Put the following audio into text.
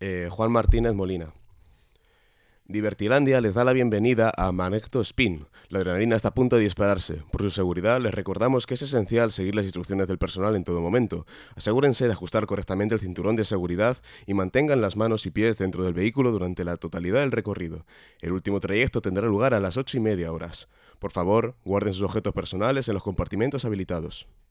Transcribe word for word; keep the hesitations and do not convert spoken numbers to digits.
Eh, Juan Martínez Molina. Divertilandia les da la bienvenida a Magneto Spin. La adrenalina está a punto de dispararse. Por su seguridad, les recordamos que es esencial seguir las instrucciones del personal en todo momento. Asegúrense de ajustar correctamente el cinturón de seguridad y mantengan las manos y pies dentro del vehículo durante la totalidad del recorrido. El último trayecto tendrá lugar a las ocho y media horas. Por favor, guarden sus objetos personales en los compartimentos habilitados.